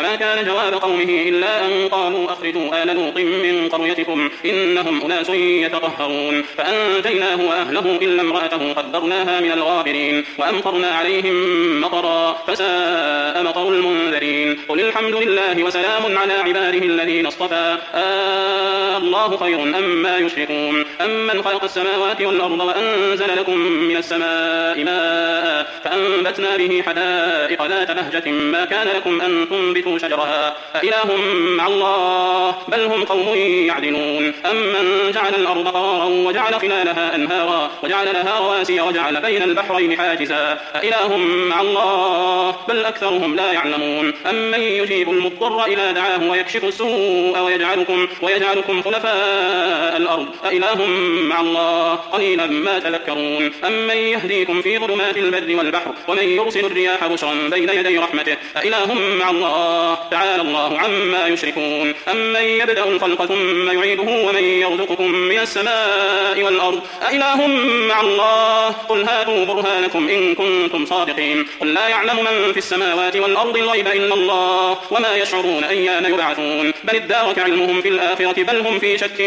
فما كان جواب قومه إلا أن قالوا أخرجوا آل لوط من قريتكم إنهم أناس يتطهرون فأنجيناه وأهله إلا امرأته قدرناها من الغابرين وأمطرنا عليهم مطرا فساء مطر المنذرين قل الحمد لله وسلام على عباده الذين اصطفى الله خير أما يشركون أمن خلق السماوات والأرض وأنزل لكم من السماء ماء فأنبتنا به حدائق ذات بهجة ما كان لكم أن تنبتوا شجرها أإله مع الله بل هم قوم يعدلون أمن جعل الأرض قرارا وجعل خلالها أنهارا وجعل لها رواسي وجعل بين البحرين حاجزا أإله مع الله بل أكثرهم لا يعلمون أمن يجيب المضطر إذا دعاه ويكشف السوء ويجعلكم خلفاء الأرض أإله مع الله قليلا ما تذكرون أمن يهديكم في ظلمات البر والبحر ومن يرسل الرياح بشرا بين يدي رحمته أإله مع الله تعالى الله عما يشركون أمن يبدأ الخلق ثم يعيده ومن يرزقكم من السماء والأرض أإله مع الله قل هاتوا برهانكم إن كنتم صادقين قل لا يعلم من في السماوات والأرض الغيب إلا الله وما يشعرون أيان يبعثون بل ادارك علمهم في الآخرة بل هم في شك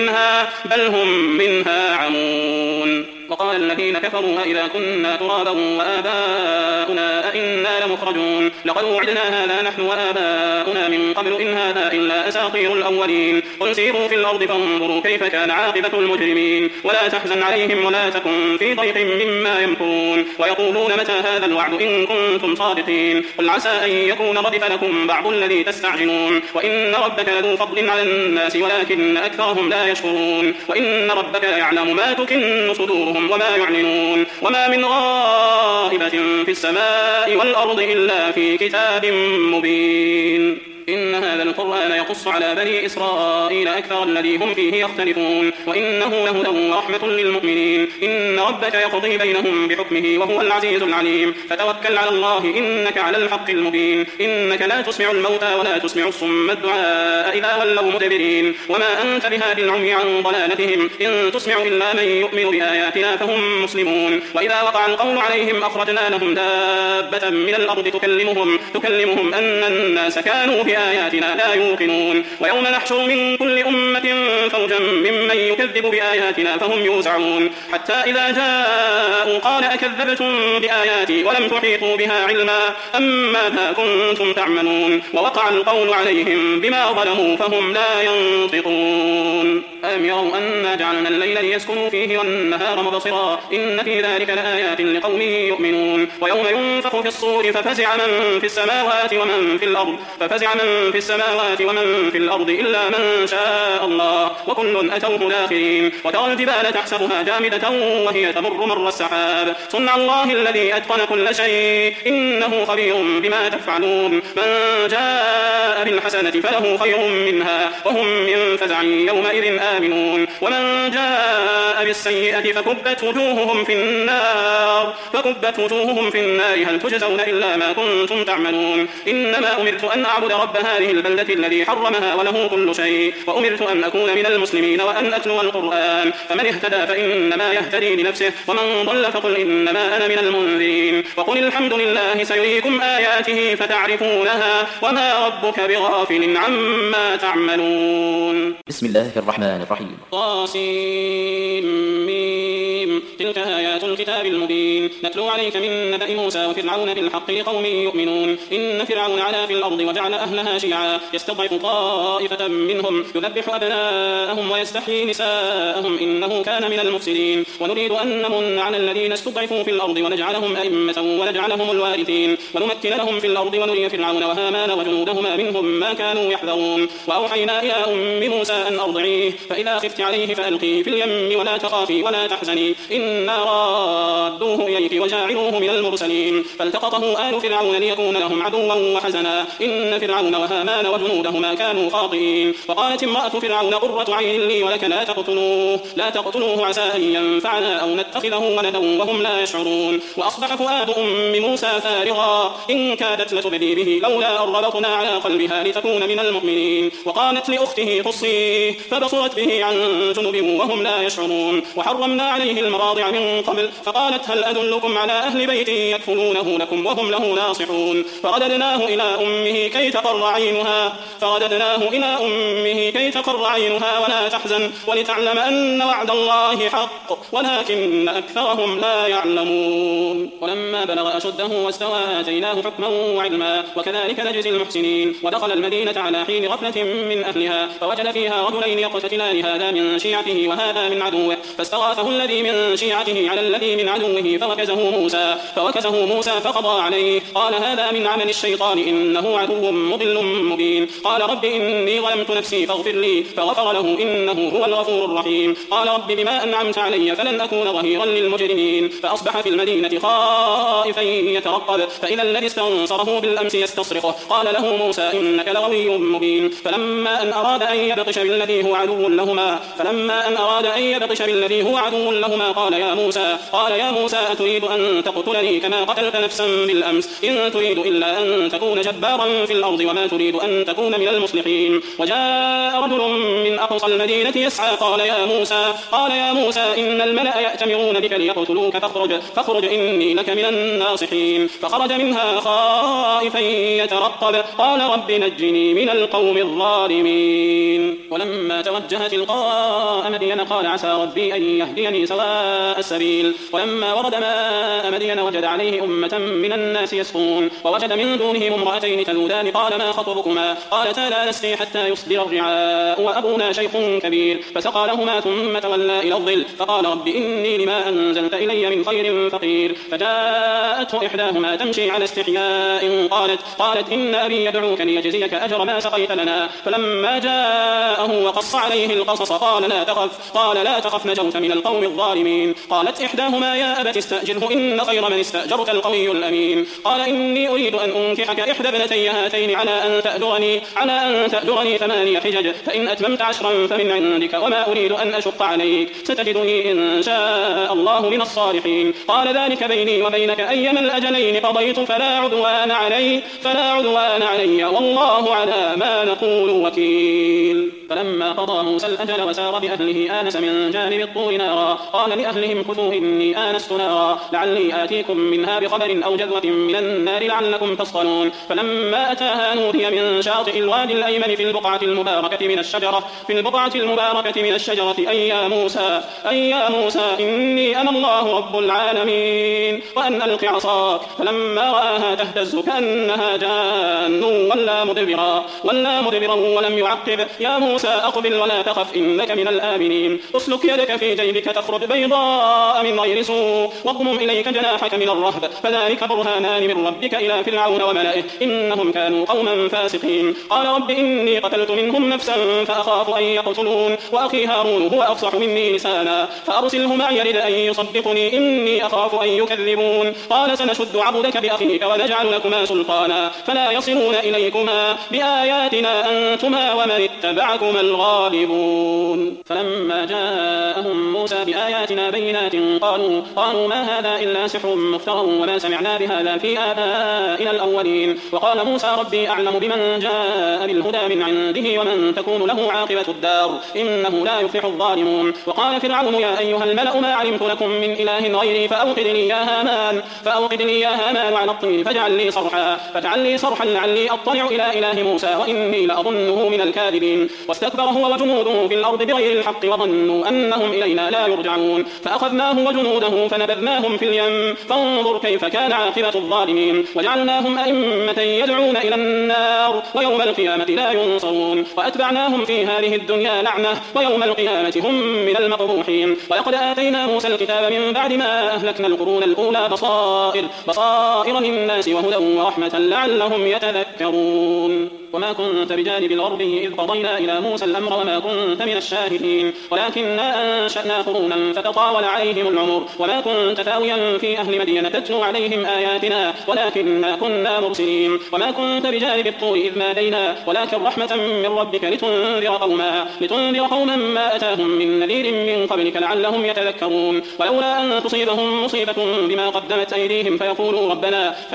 منها عمون وقال الذين كفروا إذا كنا ترابا وآباؤنا أئنا لمخرجون لقد وعدنا هذا نحن وآباؤنا من قبل إن هذا إلا أساطير الأولين قل سيروا في الأرض فانظروا كيف كان عاقبة المجرمين ولا تحزن عليهم ولا تكن في ضيق مما يمكرون ويقولون متى هذا الوعد إن كنتم صادقين قل عسى أن يكون ردف لكم بعض الذي تستعجلون وإن ربك لذو فضل على الناس ولكن أكثرهم لا يشكرون وإن ربك يعلم ما تكن صدورهم وما يعلنون وما من غائبة في السماء والأرض إلا في كتاب مبين إن هذا القرآن يقص على بني إسرائيل أكثر الذي هم فيه يختلفون وإنه لهدى ورحمة للمؤمنين إن ربك يقضي بينهم بحكمه وهو العزيز العليم فتوكل على الله إنك على الحق المبين إنك لا تسمع الموتى ولا تسمع الصم الدعاء إذا ولوا مدبرين وما أنت بهادي العمي عن ضلالتهم إن تسمع إلا من يؤمن بآياتنا فهم مسلمون وإذا وقع القول عليهم أخرجنا لهم دابة من الأرض تكلمهم أن الناس كانوا بآياتنا لا يوقنون ويوم نحشر من كل أمة فوجا ممن يكذب بآياتنا فهم يوزعون حتى إذا جاءوا قال أكذبتم بآياتي ولم تحيطوا بها علما أم ماذا كنتم تعملون ووقع القول عليهم بما ظلموا فهم لا ينطقون ألم يروا أنا جعلنا الليل ليسكنوا فيه والنهار مبصرا إن في ذلك لآيات لقوم يؤمنون ويوم ينفخ في الصور ففزع من في السماوات ومن في الأرض إلا من شاء الله وكل أتوه داخرين وترى الجبال تحسبها جامدة وهي تمر مر السحاب صنع الله الذي أتقن كل شيء إنه خبير بما تفعلون من جاء بالحسنة فله خير منها وهم من فزع يومئذ آمنون ومن جاء بالسيئة فكبت وجوههم في النار هل تجزون إلا ما كنتم تعملون إنما أمرت أن أعبد رب هذه البلدة الذي حرمها وله كل شيء وأمرت أن أكون من المسلمين وأن أتلو القرآن فمن اهتدى فإنما يهتدي لنفسه ومن ضل فقل إنما أنا من المنذرين وقل الحمد لله سيريكم آياته فتعرفونها وما ربك بغافل عما تعملون. بسم الله الرحمن الرحيم. طاسيم تلك آيات الكتاب المبين نتلو عليك من نبأ موسى وفرعون بالحق لقوم يؤمنون إن فرعون علا في الأرض وجعل أهلها شيعا يستضعف طائفة منهم يذبح أبناءهم ويستحيي نساءهم إنه كان من المفسدين ونريد أن نمن على الذين استضعفوا في الأرض ونجعلهم أئمة ونجعلهم الوارثين ونمكن لهم في الأرض ونري فرعون وهامان وجنودهما منهم ما كانوا يحذرون وأوحينا إلى أم موسى أن أرضعيه فإذا خفت عليه فألقيه في اليم ولا تخافي ولا تحزني إنا رادوه إليك وجاعلوه من المرسلين فالتقطه آل فرعون ليكون لهم عدوا وحزنا إن فرعون وهامان وجنودهما كانوا خاطئين وقالت امرأة فرعون قرة عين لي ولك لا تقتلوه عسى أن ينفعنا أو نتخذه ولدا وهم لا يشعرون وأصبح فؤاد أم موسى فارغا إن كادت لتبدي به لولا أن ربطنا على قلبها لتكون من المؤمنين وقالت لأخته قصيه فبصرت به عن جنب وهم لا يشعرون وحرمنا عليه المراضع من قبل، فقالت هل أدلكم على أهل بيت يكفلونه لكم وهم له ناصحون. فرددناه إلى أمه كي تقر عينها ولا تحزن ولتعلم أن وعد الله حق ولكن أكثرهم لا يعلمون. ولما بلغ أشده واستوى آتيناه حكما وعلما وكذلك نجزي المحسنين. ودخل المدينة على حين غفلة من أهلها فوجد فيها رجلين يقتتلان هذا من شيعته وهذا من عدوه، فاستغاثه الذي من شيعته على الذي من عدوه فوكزه موسى فقضى عليه. قال هذا من عمل الشيطان إنه عدو مضل مبين. قال رب إني ظلمت نفسي فاغفر لي فغفر له إنه هو الغفور الرحيم. قال رب بما أنعمت علي فلن أكون ظهيرا للمجرمين. فأصبح في المدينة خائفا يترقب فإذا الذي استنصره بالأمس يستصرخه قال له موسى إنك لغوي مبين. فلما أن أراد أن يبطش بالذي هو عدو لهما قال يا موسى أتريد أن تقتلني كما قتلت نفسا بالأمس إن تريد إلا أن تكون جبارا في الأرض وما تريد أن تكون من المصلحين. وجاء رجل من أقصى المدينة يسعى قال يا موسى إن الملأ يأتمرون بك ليقتلوك فاخرج إني لك من الناصحين. فخرج منها خائفا يترقب قال رب نجني من القوم الظالمين. ولما توجه تلقاء مدين قال عسى ربي أن يهديني سواء السبيل. ولما ورد ماء مدين وجد عليه أمة من الناس يسقون ووجد من دونهم امرأتين تذودان قال ما خطبكما قالتا لا نسقي حتى يصدر الرعاء وأبونا شيخ كبير. فسقى لهما ثم تولى إلى الظل فقال رب إني لما أنزلت إلي من خير فقير. فجاءته إحداهما تمشي على استحياء قالت إن أبي يدعوك ليجزيك أجر ما سقيت لنا. فلما جاءه وقص عليه القصص قال لا تخف نجوت من القوم الظالمين. قالت إحداهما يا أبت استأجره إن خير من استأجرت القوي الأمين. قال إني أريد أن أنكحك إحدى ابنتي هاتين على أن تأجرني 8 حجج فإن أتممت 10 فمن عندك وما أريد أن أشق عليك ستجدني إن شاء الله من الصالحين. قال ذلك بيني وبينك أيما الأجلين قضيت فلا عدوان علي والله على ما نقول وكيل. فلما قضى موسى الأجل وسار بأهله آنس من جانب الطور نارا قال لأهلهم كثوا إني آنست نارا لعلي آتيكم منها بخبر أو جذوة من النار لعلكم تصطلون. فلما أتاها نودي من شاطئ الوادي الأيمن في البقعة المباركة من الشجرة أي يا موسى إني أنا الله رب العالمين وأن ألق عصاك. فلما رآها تهتز كأنها جان ولا مدبرا ولم يعقب يا موسى أقبل ولا تخف إنك من الآمنين. اسلك يدك في جيبك تخرج بيضاء من غير سوء واضمم إليك جناحك من الرهب فذلك برهانان من ربك إلى فرعون وملئه إنهم كانوا قوما فاسقين. قال رب إني قتلت منهم نفسا فأخاف أن يقتلون وأخي هارون هو أفصح مني لسانا فأرسله معي يرد أن يصدقني إني أخاف أن يكذبون. قال سنشد عضدك بأخيك ونجعل لكما سلطانا فلا يصلون إليكما بآياتنا أنتما ومن اتبعكما الغالبون. فلما جاءهم موسى بآياتنا بينات قالوا ما هذا إلا سحر مفترى وما سمعنا بهذا في آبائنا الأولين. وقال موسى ربي أعلم بمن جاء بالهدى من عنده ومن تكون له عاقبة الدار إنه لا يفلح الظالمون. وقال فرعون يا أيها الملأ ما علمت لكم من إله غيري فأوقد لي يا هامان على الطين فاجعل لي صرحا لعلي أطلع إلى إله موسى وإني لأظنه من الكاذبين. واستكبر هو وجنوده في الأرض بغير الحق وظنوا أنهم إلينا لا يرجعون. فأخذناه وجنوده فنبذناهم في اليم فانظر كيف كان عاقبة الظالمين. وجعلناهم أئمة يدعون إلى النار ويوم القيامة لا ينصرون. وأتبعناهم في هذه الدنيا لعنة ويوم القيامة هم من المقبوحين. ولقد آتينا موسى الكتاب من بعد ما أهلكنا القرون الأولى بصائر للناس وهدى ورحمة لعلهم يتذكرون. وما كنت بجانب الغربي إذ قضينا إلى موسى الأمر وما كنت من الشاهدين ولكننا أنشأنا قرونا فتطاول عليهم العمر وما كنت ثاويا في أهل مدينة تتلو عليهم آياتنا ولكننا كنا مرسلين. وما كنت بجانب الطور إذ نادينا ولكن رحمة من ربك لتنذر قوما ما أتاهم من نذير من قبلك لعلهم يتذكرون. ولولا أن تصيبهم مصيبة بما قدمت أيديهم فيقولوا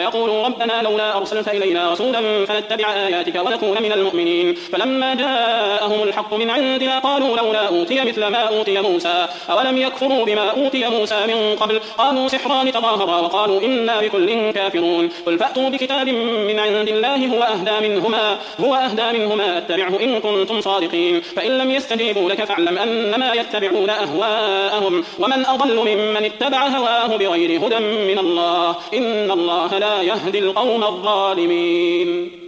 ربنا لولا أرسلت إلينا رسولا فنتبع آياتك ونكون من المؤمنين. فلما جاء جاءهم الحق من عندنا قالوا لولا أوتي مثل ما أوتي موسى أولم يكفروا بما أوتي موسى من قبل قالوا سحران تظاهرا وقالوا إنا بكل كافرون قل فأتوا بكتاب من عند الله هو أهدى منهما أتبعه إن كنتم صادقين فإن لم يستجيبوا لك فاعلم أنما يتبعون أهواءهم ومن أضل ممن اتبع هواه بغير هدى من الله إن الله لا يهدي القوم الظالمين.